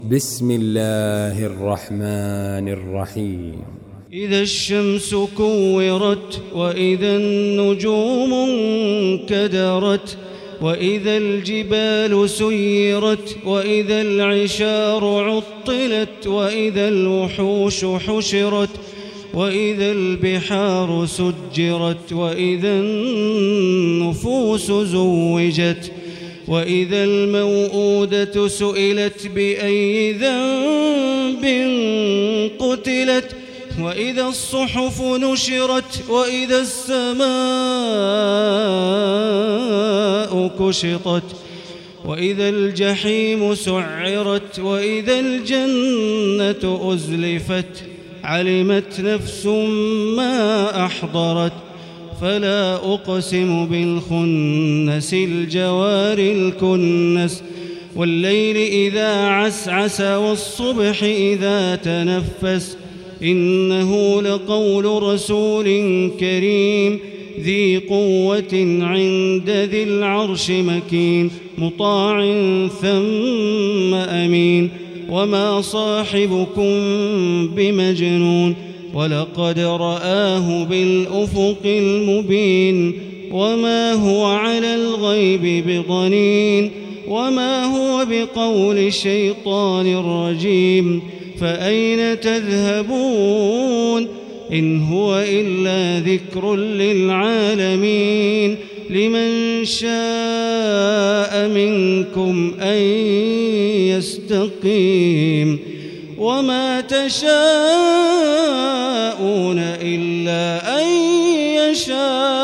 بسم الله الرحمن الرحيم. إذا الشمس كورت وإذا النجوم انكدرت وإذا الجبال سيرت وإذا العشار عطلت وإذا الوحوش حشرت وإذا البحار سجرت وإذا النفوس زوجت وإذا الموءودة سئلت بأي ذنب قتلت وإذا الصحف نشرت وإذا السماء كشطت وإذا الجحيم سعرت وإذا الجنة أزلفت علمت نفس ما أحضرت فلا أقسم بالخنس الجوار الكنس والليل إذا عسعس والصبح إذا تنفس إنه لقول رسول كريم ذي قوة عند ذي العرش مكين مطاع ثم أمين وما صاحبكم بمجنون ولقد رآه بالأفق المبين وما هو على الغيب بضنين وما هو بقول شيطان رجيم فأين تذهبون إن هو إلا ذكر للعالمين لمن شاء منكم أن يستقيم وما تشاءون إلا أن يشاء